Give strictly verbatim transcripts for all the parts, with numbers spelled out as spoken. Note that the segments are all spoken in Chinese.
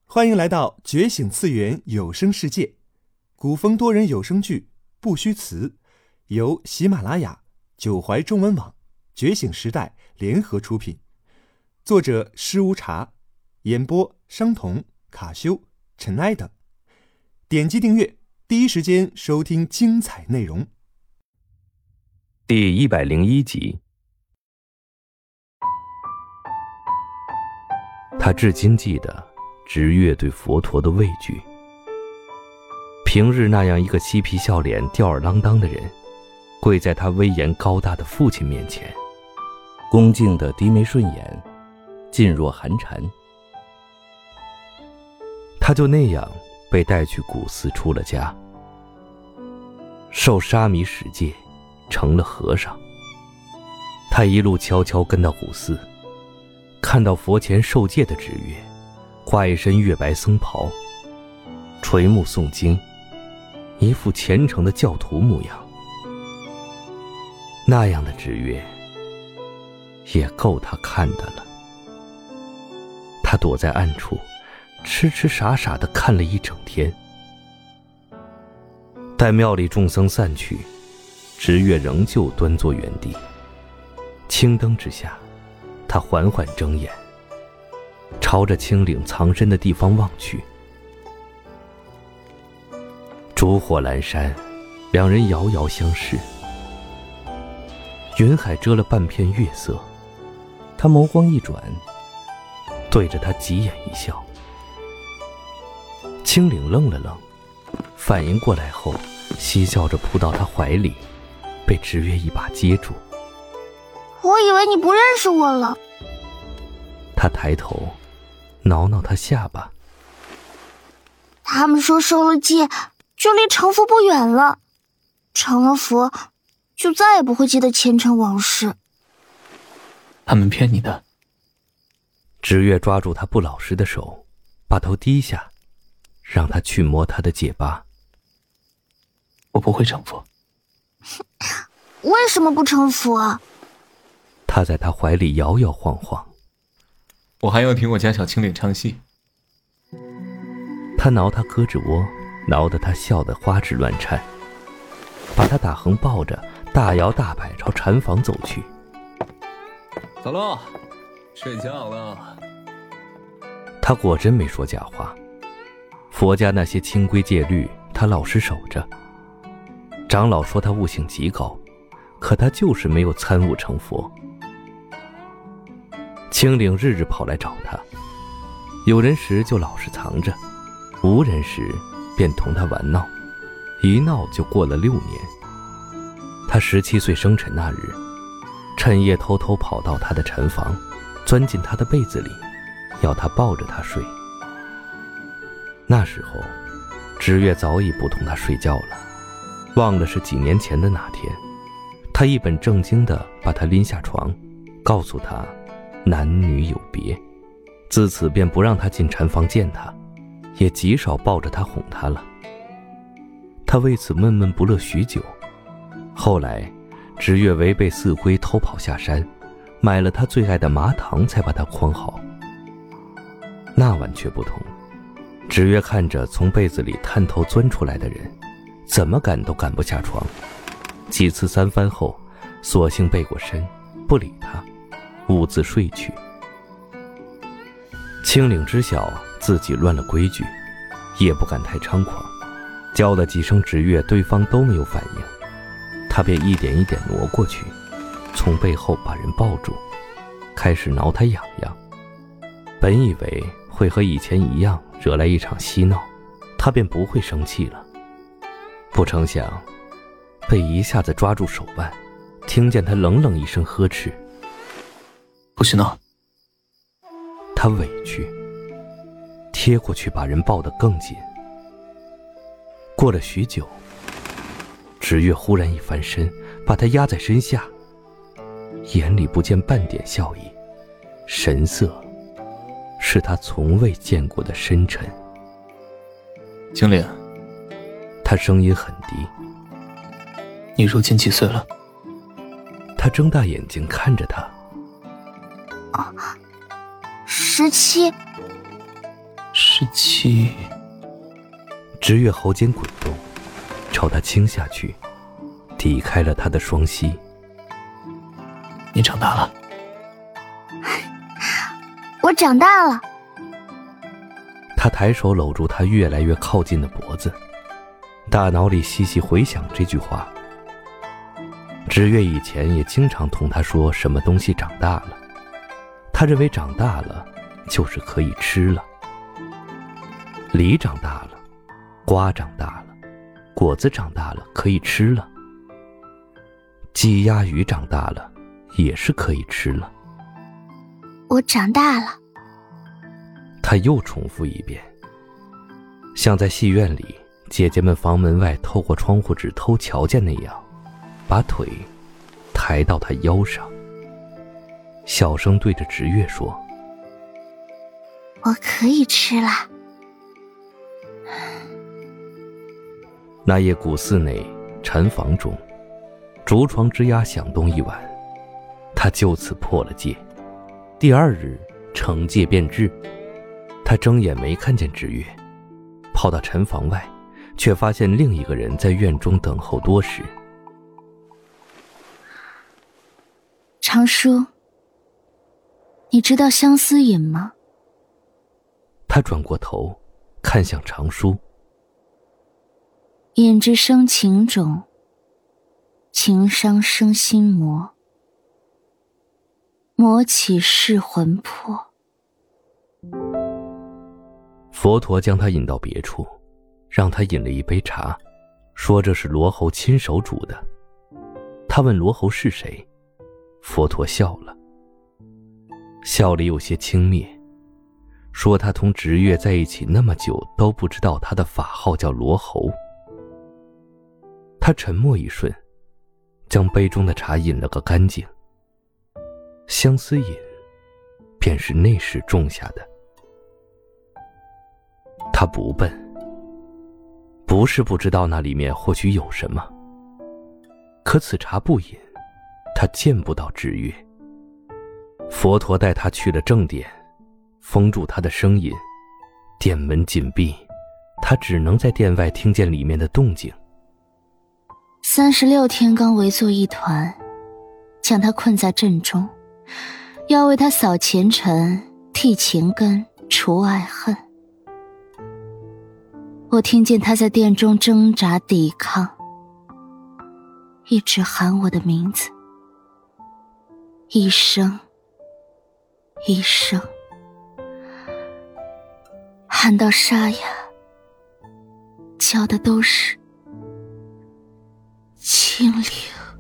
欢迎来到觉醒次元有声世界，古风多人有声剧不虚词，由喜马拉雅、九怀中文网、觉醒时代联合出品，作者施无茶，演播商童、卡修、尘埃等。点击订阅，第一时间收听精彩内容。 第一百零一集。他至今记得直月对佛陀的畏惧。平日那样一个嬉皮笑脸、吊儿郎当的人，跪在他威严高大的父亲面前，恭敬地低眉顺眼，噤若寒蝉。他就那样被带去古寺出了家，受沙弥使戒，成了和尚。他一路悄悄跟到古寺，看到佛前受戒的直月，挂一身月白僧袍，垂目诵经，一副虔诚的教徒模样。那样的直月也够他看的了。他躲在暗处，痴痴傻傻地看了一整天。待庙里众僧散去，直月仍旧端坐原地。青灯之下，他缓缓睁眼，朝着青岭藏身的地方望去。烛火阑珊，两人遥遥相视。云海遮了半片月色，他眸光一转，对着他挤眼一笑。青岭愣了愣，反应过来后，嬉笑着扑到他怀里，被直月一把接住。 我以为你不认识我了。 他抬头挠挠他下巴。 他们说受了戒就离成佛不远了，成了佛就再也不会记得前尘往事。 他们骗你的。 直月抓住他不老实的手，把头低下，让他去摸他的戒疤。 我不会成佛。 为什么不成佛啊？ 他在他怀里摇摇晃晃。 我还要听我家小青岭唱戏。 他挠他胳肢窝，挠得他笑得花枝乱颤，把他打横抱着，大摇大摆朝禅房走去。 走喽，睡觉了。 他果真没说假话，佛家那些清规戒律他老实守着。长老说他悟性极高，可他就是没有参悟成佛。青岭日日跑来找他，有人时就老实藏着，无人时便同他玩闹，一闹就过了六年。他十七岁生辰那日，趁夜偷偷跑到他的禅房，钻进他的被子里，要他抱着他睡。那时候直月早已不同他睡觉了，忘了是几年前的哪天。他一本正经地把他拎下床，告诉他男女有别，自此便不让他进禅房见他，也极少抱着他哄他了。他为此闷闷不乐许久。后来直月违背寺规偷跑下山，买了他最爱的麻糖，才把他诓好。那晚却不同，直月看着从被子里探头钻出来的人，怎么赶都赶不下床。几次三番后，索性背过身，不理他，兀自睡去。青岭知晓自己乱了规矩，也不敢太猖狂，叫了几声直月，对方都没有反应，他便一点一点挪过去，从背后把人抱住，开始挠他痒痒。本以为会和以前一样惹来一场嬉闹，他便不会生气了，不成想被一下子抓住手腕，听见他冷冷一声呵斥： 不许闹！ 他委屈，贴过去把人抱得更紧。过了许久，直月忽然一翻身，把他压在身下，眼里不见半点笑意，神色是他从未见过的深沉。 青岭， 他声音很低。 你如今几岁了？ 他睁大眼睛看着他。 啊，十七。 十七。 直月喉间滚动，朝他倾下去，抵开了他的双膝。 你长大了。 我长大了。 他抬手搂住他越来越靠近的脖子，大脑里细细回想这句话。直月以前也经常同他说什么东西长大了，他认为长大了就是可以吃了。梨长大了，瓜长大了，果子长大了可以吃了，鸡鸭鱼长大了也是可以吃了。 我长大了。 他又重复一遍，像在戏院里姐姐们房门外透过窗户纸偷瞧见那样，把腿抬到他腰上，小声对着直月说： 我可以吃了。 那夜古寺内禅房中，竹床之鸦响动一晚，他就此破了戒。第二日惩戒便至，他睁眼没看见直月，跑到禅房外，却发现另一个人在院中等候多时。 常叔，你知道相思饮吗？ 他转过头看向常叔。 饮之生情种，情伤生心魔，魔起噬魂魄。 佛陀将他引到别处，让他饮了一杯茶，说这是罗侯亲手煮的。他问罗侯是谁，佛陀笑了，笑里有些轻蔑，说他同直月在一起那么久都不知道他的法号叫罗侯。他沉默一瞬，将杯中的茶饮了个干净。相思饮便是那时种下的。他不笨，不是不知道那里面或许有什么，可此茶不饮，他见不到直月。佛陀带他去了正殿，封住他的声音，殿门紧闭，他只能在殿外听见里面的动静。 三十六天罡围作一团，将他困在阵中，要为他扫前尘，剃情根，除爱恨。我听见他在殿中挣扎抵抗，一直喊我的名字，一声一声，喊到沙哑，叫的都是清灵。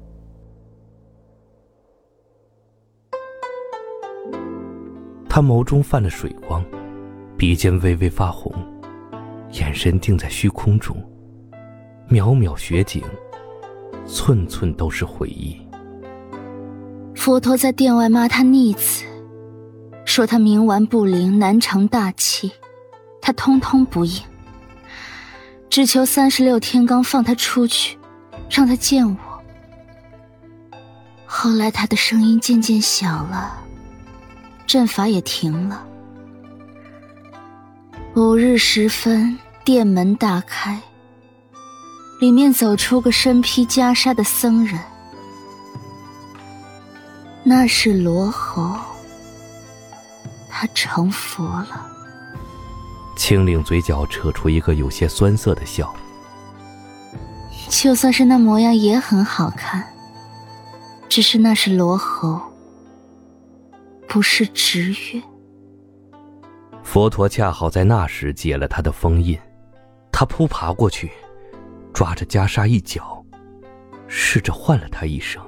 他眸中泛了水光，鼻尖微微发红，眼神定在虚空中，渺渺雪景，寸寸都是回忆。 佛陀在殿外骂他逆子，说他冥顽不灵，难成大器，他通通不应，只求三十六天罡放他出去，让他见我。后来他的声音渐渐小了，阵法也停了。五日时分，殿门大开，里面走出个身披袈裟的僧人，那是罗侯，他成佛了。 清灵嘴角扯出一个有些酸涩的笑， 就算是那模样也很好看，只是那是罗侯，不是直月。 佛陀恰好在那时解了他的封印，他扑爬过去，抓着袈裟一角，试着唤了他一声。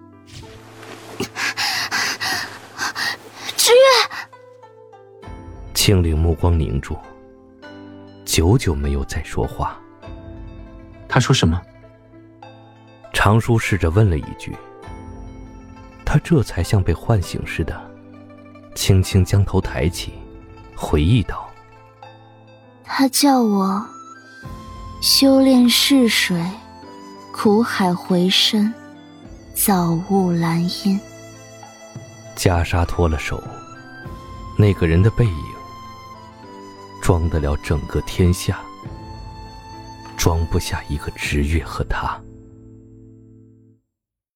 直月！ 清灵目光凝住，久久没有再说话。 他说什么？ 常叔试着问了一句，他这才像被唤醒似的，轻轻将头抬起，回忆道： 他叫我修炼逝水，苦海回身，早悟兰因。 袈裟脱了手，那个人的背影装得了整个天下，装不下一个知月和他。